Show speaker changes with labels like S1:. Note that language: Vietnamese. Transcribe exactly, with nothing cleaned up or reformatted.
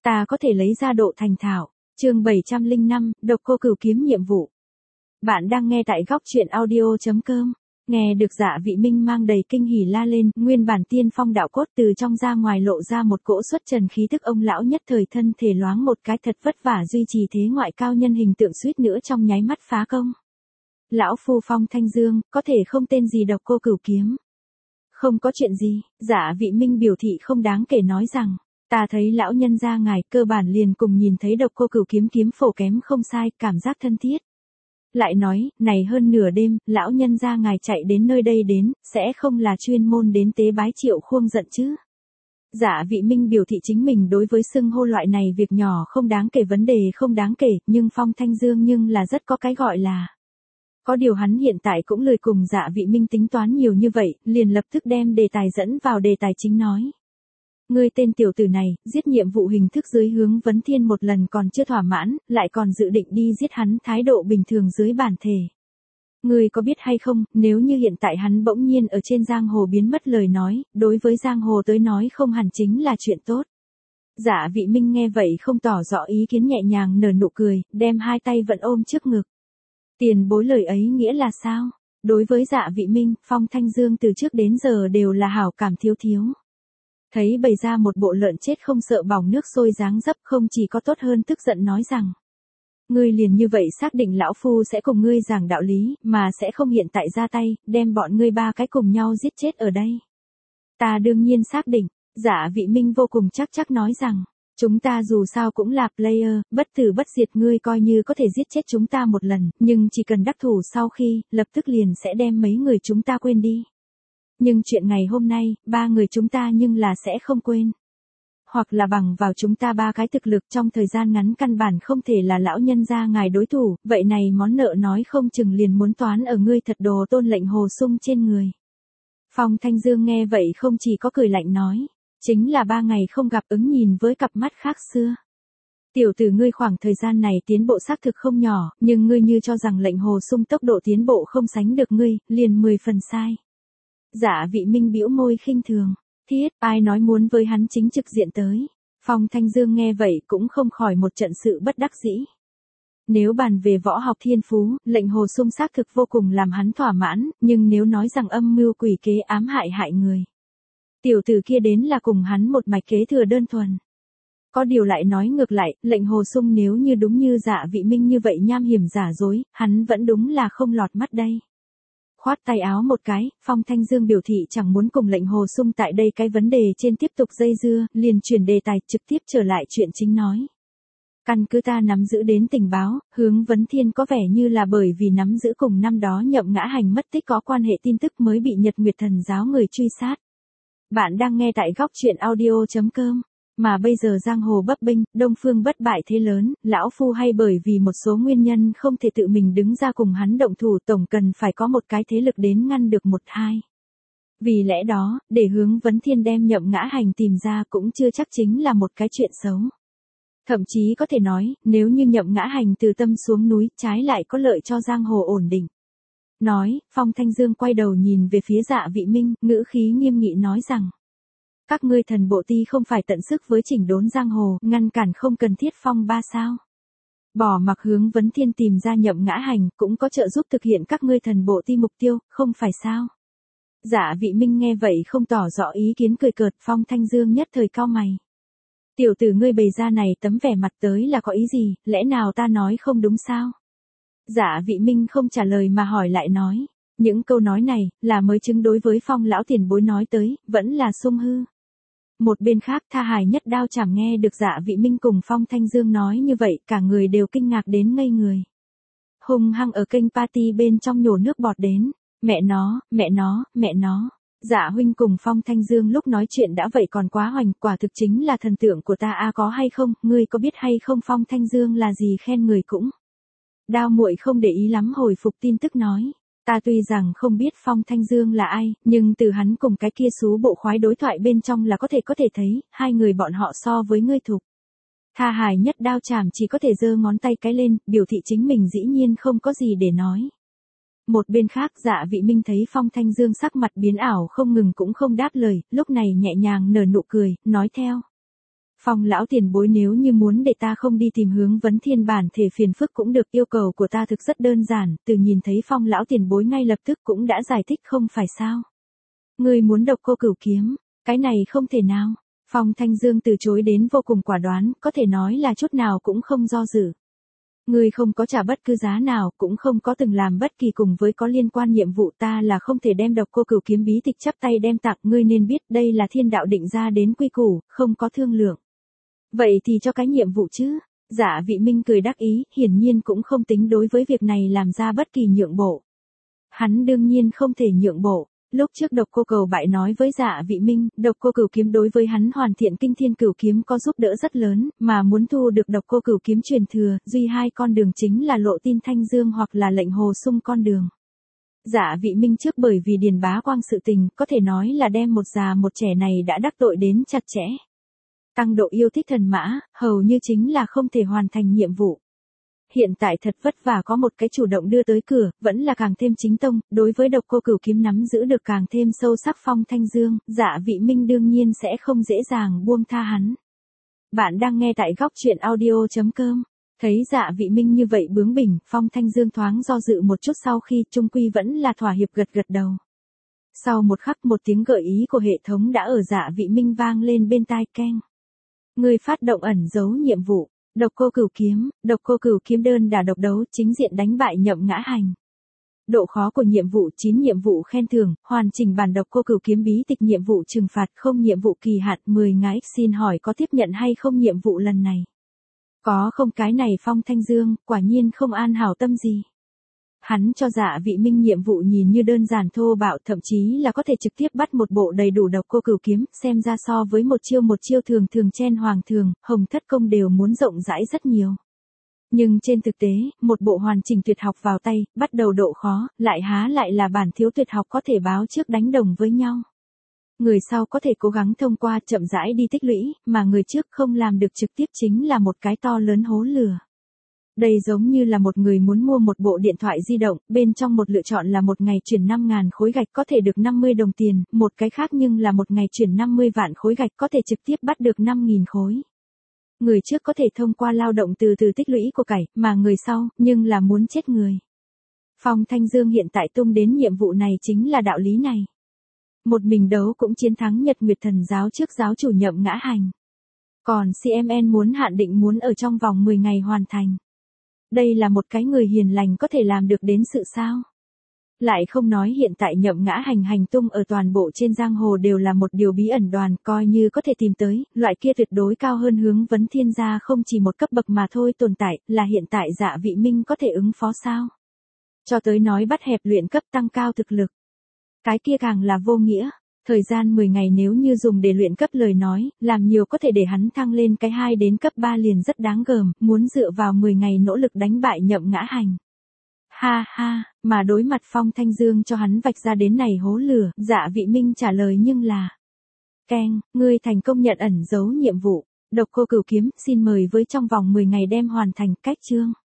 S1: ta có thể lấy ra độ thành thạo. Chương bảy trăm lẻ năm, độc cô cửu kiếm nhiệm vụ. Bạn đang nghe tại góc truyện audio chấm com. Nghe được Dạ Vị Minh mang đầy kinh hỉ la lên, nguyên bản tiên phong đạo cốt từ trong ra ngoài lộ ra một cỗ xuất trần khí tức, ông lão nhất thời thân thể loáng một cái, thật vất vả duy trì thế ngoại cao nhân hình tượng suýt nữa trong nháy mắt phá công. Lão phu Phong Thanh Dương, có thể không tên gì độc cô cửu kiếm. Không có chuyện gì, Dạ Vị Minh biểu thị không đáng kể nói rằng, ta thấy lão nhân gia ngài cơ bản liền cùng nhìn thấy độc cô cửu kiếm kiếm phổ kém không sai, cảm giác thân thiết. Lại nói, này hơn nửa đêm, lão nhân gia ngài chạy đến nơi đây đến, sẽ không là chuyên môn đến tế bái Triệu Khuông giận chứ. Dạ Vị Minh biểu thị chính mình đối với xưng hô loại này việc nhỏ không đáng kể, vấn đề không đáng kể, nhưng Phong Thanh Dương nhưng là rất có cái gọi là. Có điều hắn hiện tại cũng lười cùng Dạ Vị Minh tính toán nhiều như vậy, liền lập tức đem đề tài dẫn vào đề tài chính nói. Ngươi tên tiểu tử này, giết nhiệm vụ hình thức dưới hướng vấn thiên một lần còn chưa thỏa mãn, lại còn dự định đi giết hắn, thái độ bình thường dưới bản thể. Ngươi có biết hay không, nếu như hiện tại hắn bỗng nhiên ở trên giang hồ biến mất lời nói, đối với giang hồ tới nói không hẳn chính là chuyện tốt. Dạ Vị Minh nghe vậy không tỏ rõ ý kiến, nhẹ nhàng nở nụ cười, đem hai tay vẫn ôm trước ngực. Tiền bối lời ấy nghĩa là sao? Đối với Dạ Vị Minh, Phong Thanh Dương từ trước đến giờ đều là hảo cảm thiếu thiếu. Thấy bày ra một bộ lợn chết không sợ bỏng nước sôi dáng dấp, không chỉ có tốt hơn tức giận nói rằng. Ngươi liền như vậy xác định lão phu sẽ cùng ngươi giảng đạo lý, mà sẽ không hiện tại ra tay, đem bọn ngươi ba cái cùng nhau giết chết ở đây. Ta đương nhiên xác định, Dạ Vị Minh vô cùng chắc chắc nói rằng. Chúng ta dù sao cũng là player, bất tử bất diệt, ngươi coi như có thể giết chết chúng ta một lần, nhưng chỉ cần đắc thủ sau khi, lập tức liền sẽ đem mấy người chúng ta quên đi. Nhưng chuyện ngày hôm nay, ba người chúng ta nhưng là sẽ không quên. Hoặc là bằng vào chúng ta ba cái thực lực trong thời gian ngắn căn bản không thể là lão nhân gia ngài đối thủ, vậy này món nợ nói không chừng liền muốn toán ở ngươi thật đồ tôn lệnh hồ sung trên người. Phong Thanh Dương nghe vậy không chỉ có cười lạnh nói. Chính là ba ngày không gặp, ứng nhìn với cặp mắt khác xưa. Tiểu tử ngươi khoảng thời gian này tiến bộ xác thực không nhỏ, nhưng ngươi như cho rằng lệnh hồ sung tốc độ tiến bộ không sánh được ngươi, liền mười phần sai. Dạ Vị Minh bĩu môi khinh thường. Thiết, ai nói muốn với hắn chính trực diện tới. Phong Thanh Dương nghe vậy cũng không khỏi một trận sự bất đắc dĩ. Nếu bàn về võ học thiên phú, lệnh hồ sung xác thực vô cùng làm hắn thỏa mãn, nhưng nếu nói rằng âm mưu quỷ kế ám hại hại người. Tiểu tử kia đến là cùng hắn một mạch kế thừa đơn thuần. Có điều lại nói ngược lại, lệnh hồ sung nếu như đúng như Dạ Vị Minh như vậy nham hiểm giả dối, hắn vẫn đúng là không lọt mắt đây. Khoát tay áo một cái, Phong Thanh Dương biểu thị chẳng muốn cùng lệnh hồ sung tại đây cái vấn đề trên tiếp tục dây dưa, liền chuyển đề tài trực tiếp trở lại chuyện chính nói. Căn cứ ta nắm giữ đến tình báo, hướng vấn thiên có vẻ như là bởi vì nắm giữ cùng năm đó Nhậm Ngã Hành mất tích có quan hệ tin tức mới bị Nhật Nguyệt Thần giáo người truy sát. Bạn đang nghe tại góc truyện audio chấm com. Mà bây giờ giang hồ bấp bênh, đông phương bất bại thế lớn, lão phu hay bởi vì một số nguyên nhân không thể tự mình đứng ra cùng hắn động thủ, tổng cần phải có một cái thế lực đến ngăn được một hai. Vì lẽ đó, để hướng vấn thiên đem Nhậm Ngã Hành tìm ra cũng chưa chắc chính là một cái chuyện xấu. Thậm chí có thể nói, nếu như Nhậm Ngã Hành từ tâm xuống núi, trái lại có lợi cho giang hồ ổn định. Nói, Phong Thanh Dương quay đầu nhìn về phía Dạ Vị Minh, ngữ khí nghiêm nghị nói rằng. Các ngươi thần bộ ti không phải tận sức với chỉnh đốn giang hồ, ngăn cản không cần thiết phong ba sao. Bỏ mặc hướng vấn thiên tìm ra Nhậm Ngã Hành, cũng có trợ giúp thực hiện các ngươi thần bộ ti mục tiêu, không phải sao. Dạ Vị Minh nghe vậy không tỏ rõ ý kiến, cười cợt. Phong Thanh Dương nhất thời cau mày. Tiểu tử ngươi bày ra này tấm vẻ mặt tới là có ý gì, lẽ nào ta nói không đúng sao? Dạ Vị Minh không trả lời mà hỏi lại nói. Những câu nói này, là mới chứng đối với Phong lão tiền bối nói tới, vẫn là sung hư. Một bên khác Tha Hải Nhất Đao Chảm nghe được Dạ Vị Minh cùng Phong Thanh Dương nói như vậy, cả người đều kinh ngạc đến ngây người. Hung hăng ở kênh party bên trong nhổ nước bọt đến. Mẹ nó, mẹ nó, mẹ nó. Dạ huynh cùng Phong Thanh Dương lúc nói chuyện đã vậy còn quá hoành, quả thực chính là thần tượng của ta a, có hay không, ngươi có biết hay không Phong Thanh Dương là gì khen người cũng. Đao muội không để ý lắm hồi phục tin tức nói. Ta tuy rằng không biết Phong Thanh Dương là ai, nhưng từ hắn cùng cái kia xú bộ khoái đối thoại bên trong là có thể có thể thấy, hai người bọn họ so với ngươi thục. Tha Hải Nhất Đao Chảm chỉ có thể giơ ngón tay cái lên, biểu thị chính mình dĩ nhiên không có gì để nói. Một bên khác Dạ Vị Minh thấy Phong Thanh Dương sắc mặt biến ảo không ngừng cũng không đáp lời, lúc này nhẹ nhàng nở nụ cười, nói theo. Phong lão tiền bối nếu như muốn để ta không đi tìm hướng vấn thiên bản thể phiền phức cũng được, yêu cầu của ta thực rất đơn giản, từ nhìn thấy Phong lão tiền bối ngay lập tức cũng đã giải thích không phải sao. Ngươi muốn độc cô cửu kiếm, cái này không thể nào. Phong Thanh Dương từ chối đến vô cùng quả đoán, có thể nói là chút nào cũng không do dự. Ngươi không có trả bất cứ giá nào, cũng không có từng làm bất kỳ cùng với có liên quan nhiệm vụ, ta là không thể đem độc cô cửu kiếm bí tịch chắp tay đem tặng, ngươi nên biết đây là thiên đạo định ra đến quy củ, không có thương lượng. Vậy thì cho cái nhiệm vụ chứ. Dạ Vị Minh cười đắc ý, hiển nhiên cũng không tính đối với việc này làm ra bất kỳ nhượng bộ. Hắn đương nhiên không thể nhượng bộ. Lúc trước độc cô cầu bại nói với Dạ Vị Minh, độc cô cửu kiếm đối với hắn hoàn thiện kinh thiên cửu kiếm có giúp đỡ rất lớn, mà muốn thu được độc cô cửu kiếm truyền thừa, duy hai con đường chính là lộ tin Thanh Dương hoặc là lệnh hồ sung con đường. Dạ Vị Minh trước bởi vì Điền Bá Quang sự tình, có thể nói là đem một già một trẻ này đã đắc tội đến chặt chẽ. Tăng độ yêu thích thần mã, hầu như chính là không thể hoàn thành nhiệm vụ. Hiện tại thật vất vả có một cái chủ động đưa tới cửa, vẫn là càng thêm chính tông, đối với độc cô cửu kiếm nắm giữ được càng thêm sâu sắc Phong Thanh Dương, Dạ Vị Minh đương nhiên sẽ không dễ dàng buông tha hắn. Bạn đang nghe tại góc truyện audio chấm com. Thấy Dạ Vị Minh như vậy bướng bỉnh, Phong Thanh Dương thoáng do dự một chút sau khi trung quy vẫn là thỏa hiệp gật gật đầu. Sau một khắc một tiếng gợi ý của hệ thống đã ở Dạ Vị Minh vang lên bên tai keng. Người phát động ẩn giấu nhiệm vụ. Độc cô cửu kiếm, độc cô cửu kiếm đơn đả độc đấu, chính diện đánh bại Nhậm Ngã Hành. Độ khó của nhiệm vụ chín nhiệm vụ khen thưởng, hoàn chỉnh bản độc cô cửu kiếm bí tịch nhiệm vụ trừng phạt không nhiệm vụ kỳ hạn mười ngày, xin hỏi có tiếp nhận hay không nhiệm vụ lần này? Có không, cái này Phong Thanh Dương, quả nhiên không an hảo tâm gì. Hắn cho Dạ Vị Minh nhiệm vụ nhìn như đơn giản thô bạo, thậm chí là có thể trực tiếp bắt một bộ đầy đủ độc cô cửu kiếm, xem ra so với một chiêu một chiêu thường thường chen hoàng thường, hồng thất công đều muốn rộng rãi rất nhiều. Nhưng trên thực tế, một bộ hoàn chỉnh tuyệt học vào tay, bắt đầu độ khó, lại há lại là bản thiếu tuyệt học có thể báo trước đánh đồng với nhau. Người sau có thể cố gắng thông qua chậm rãi đi tích lũy, mà người trước không làm được trực tiếp chính là một cái to lớn hố lửa. Đây giống như là một người muốn mua một bộ điện thoại di động, bên trong một lựa chọn là một ngày chuyển năm ngàn khối gạch có thể được năm mươi đồng tiền, một cái khác nhưng là một ngày chuyển năm mươi vạn khối gạch có thể trực tiếp bắt được năm nghìn khối. Người trước có thể thông qua lao động từ từ tích lũy của cải, mà người sau, nhưng là muốn chết người. Phong Thanh Dương hiện tại tung đến nhiệm vụ này chính là đạo lý này. Một mình đấu cũng chiến thắng Nhật Nguyệt Thần giáo trước giáo chủ Nhậm Ngã Hành. Còn xê em en muốn hạn định muốn ở trong vòng mười ngày hoàn thành. Đây là một cái người hiền lành có thể làm được đến sự sao? Lại không nói hiện tại Nhậm Ngã Hành hành tung ở toàn bộ trên giang hồ đều là một điều bí ẩn, đoàn coi như có thể tìm tới, loại kia tuyệt đối cao hơn hướng vấn thiên gia không chỉ một cấp bậc mà thôi tồn tại, là hiện tại Dạ Vị Minh có thể ứng phó sao? Cho tới nói bắt hẹp luyện cấp tăng cao thực lực. Cái kia càng là vô nghĩa. Thời gian mười ngày nếu như dùng để luyện cấp lời nói, làm nhiều có thể để hắn thăng lên cái hai đến cấp ba liền rất đáng gờm, muốn dựa vào mười ngày nỗ lực đánh bại Nhậm Ngã Hành. Ha ha, mà đối mặt Phong Thanh Dương cho hắn vạch ra đến này hố lửa, Dạ Vị Minh trả lời nhưng là: Keng, ngươi thành công nhận ẩn giấu nhiệm vụ, độc cô cửu kiếm, xin mời với trong vòng mười ngày đem hoàn thành, cách chương.